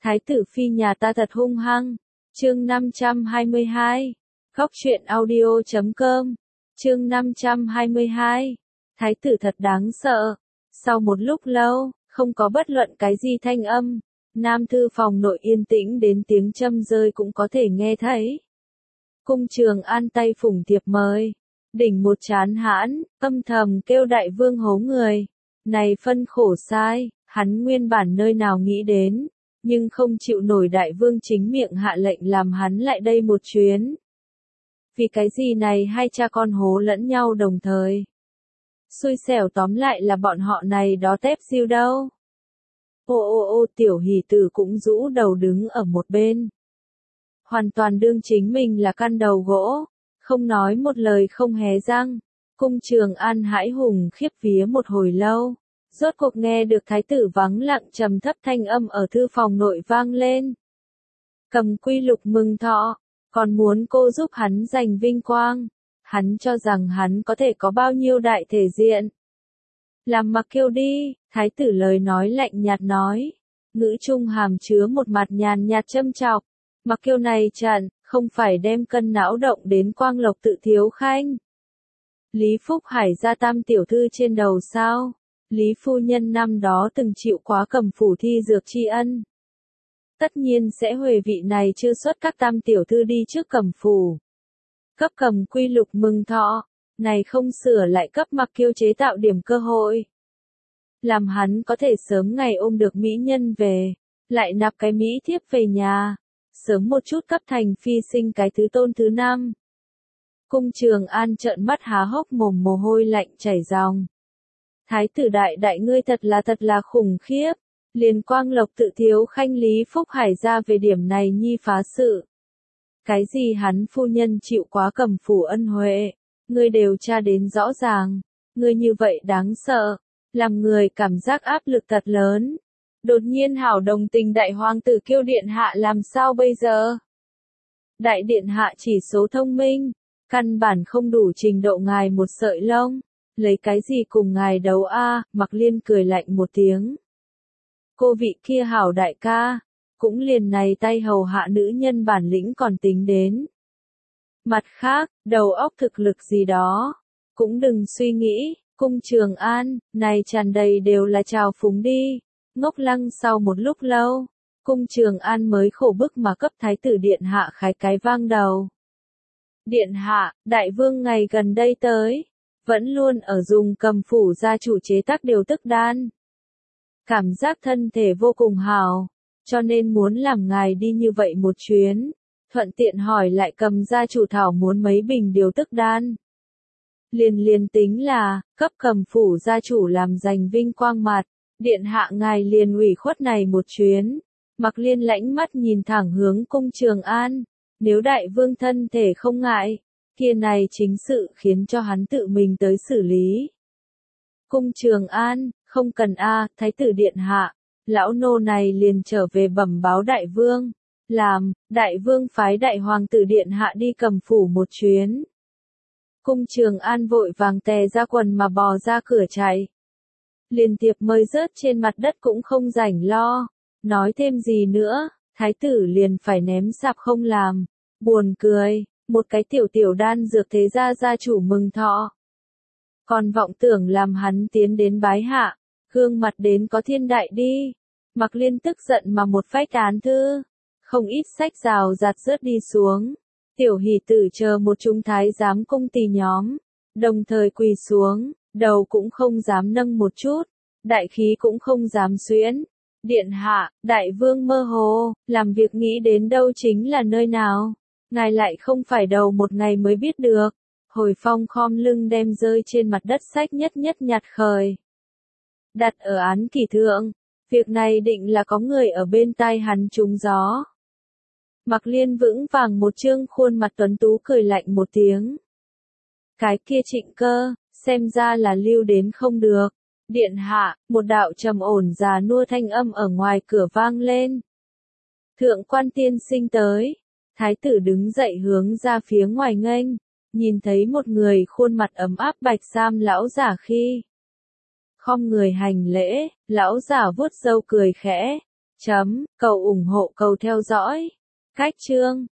Thái tử phi nhà ta thật hung hăng. Chương 522. Góc truyện audio.com. Chương 522. Thái tử thật đáng sợ. Sau một lúc lâu, không có bất luận cái gì thanh âm, Nam thư phòng nội yên tĩnh đến tiếng châm rơi cũng có thể nghe thấy. Cung Trường An tay phủng thiệp mời, đỉnh một chán hãn, âm thầm kêu đại vương hố người. Này phân khổ sai, hắn nguyên bản nơi nào nghĩ đến, nhưng không chịu nổi đại vương chính miệng hạ lệnh làm hắn lại đây một chuyến. Vì cái gì này hai cha con hố lẫn nhau đồng thời. Xui xẻo tóm lại là bọn họ này đó tép diêu đâu. Ô tiểu hỷ tử cũng rũ đầu đứng ở một bên. Hoàn toàn đương chính mình là căn đầu gỗ, không nói một lời không hé răng. Cung Trường An hãi hùng khiếp vía một hồi lâu, rốt cuộc nghe được thái tử vắng lặng trầm thấp thanh âm ở thư phòng nội vang lên. Cầm quy lục mừng thọ, còn muốn cô giúp hắn giành vinh quang. Hắn cho rằng hắn có thể có bao nhiêu đại thể diện. Làm Mặc Kiêu đi, thái tử lời nói lạnh nhạt nói. Ngữ trung hàm chứa một mặt nhàn nhạt châm chọc. Mặc Kiêu này trận, không phải đem cân não động đến Quang Lộc tự thiếu khanh. Lý Phúc Hải ra tam tiểu thư trên đầu sao? Lý phu nhân năm đó từng chịu quá Cầm phủ thi dược tri ân. Tất nhiên sẽ huề vị này chưa xuất các tam tiểu thư đi trước Cầm phủ. Cấp Cầm quy lục mừng thọ, này không sửa lại cấp Mặc Kiêu chế tạo điểm cơ hội. Làm hắn có thể sớm ngày ôm được mỹ nhân về, lại nạp cái mỹ thiếp về nhà, sớm một chút cấp thành phi sinh cái thứ tôn thứ năm. Cung Trường An trợn mắt há hốc mồm mồ hôi lạnh chảy ròng. Thái tử đại ngươi thật là khủng khiếp, liền Quang Lộc tự thiếu khanh Lý Phúc Hải ra về điểm này nhi phá sự. Cái gì hắn phu nhân chịu quá Cầm phủ ân huệ, ngươi đều tra đến rõ ràng, ngươi như vậy đáng sợ, làm người cảm giác áp lực thật lớn. Đột nhiên hảo đồng tình đại hoàng tử Kiêu điện hạ làm sao bây giờ? Đại điện hạ chỉ số thông minh, căn bản không đủ trình độ ngài một sợi lông, lấy cái gì cùng ngài đấu a? Mặc Liên cười lạnh một tiếng. Cô vị kia hảo đại ca, cũng liền này tay hầu hạ nữ nhân bản lĩnh còn tính đến. Mặt khác, đầu óc thực lực gì đó, cũng đừng suy nghĩ. Cung Trường An, này tràn đầy đều là trào phúng đi. Ngốc lăng sau một lúc lâu, Cung Trường An mới khổ bức mà cấp thái tử điện hạ khái cái vang đầu. Điện hạ, đại vương ngày gần đây tới, vẫn luôn ở dùng Cầm phủ gia chủ chế tác điều tức đan. Cảm giác thân thể vô cùng hào, cho nên muốn làm ngài đi như vậy một chuyến, thuận tiện hỏi lại Cầm gia chủ thảo muốn mấy bình điều tức đan. Liền tính là, cấp Cầm phủ gia chủ làm giành vinh quang mặt, điện hạ ngài liền ủy khuất này một chuyến. Mặc Liên lãnh mắt nhìn thẳng hướng Cung Trường An, nếu đại vương thân thể không ngại, kia này chính sự khiến cho hắn tự mình tới xử lý. Cung Trường An, không cần thái tử điện hạ, lão nô này liền trở về bẩm báo đại vương, làm, đại vương phái đại hoàng tử điện hạ đi Cầm phủ một chuyến. Cung Trường An vội vàng tè ra quần mà bò ra cửa chạy. Liền tiệp mời rớt trên mặt đất cũng không rảnh lo, nói thêm gì nữa, thái tử liền phải ném sạp không làm, buồn cười, một cái tiểu đan dược thế gia gia chủ mừng thọ. Còn vọng tưởng làm hắn tiến đến bái hạ, gương mặt đến có thiên đại đi. Mặc Liên tức giận mà một phách án thư, không ít sách rào rạt rớt đi xuống. Tiểu hỷ tử chờ một chúng thái giám cung tỳ nhóm, đồng thời quỳ xuống, đầu cũng không dám nâng một chút, đại khí cũng không dám xuyễn. Điện hạ, đại vương mơ hồ, làm việc nghĩ đến đâu chính là nơi nào, ngài lại không phải đầu một ngày mới biết được. Hồi Phong khom lưng đem rơi trên mặt đất sách nhất nhặt khởi, đặt ở án kỷ thượng, việc này định là có người ở bên tai hắn trúng gió. Mặc Liên vững vàng một trương khuôn mặt tuấn tú cười lạnh một tiếng. Cái kia Trịnh Cơ, xem ra là lưu đến không được. Điện hạ, một đạo trầm ổn già nua thanh âm ở ngoài cửa vang lên. Thượng quan tiên sinh tới. Thái tử đứng dậy hướng ra phía ngoài nghênh, nhìn thấy một người khuôn mặt ấm áp bạch sam lão giả khi. Khom người hành lễ, lão giả vuốt râu cười khẽ. Chấm, cầu ủng hộ cầu theo dõi. Cách chương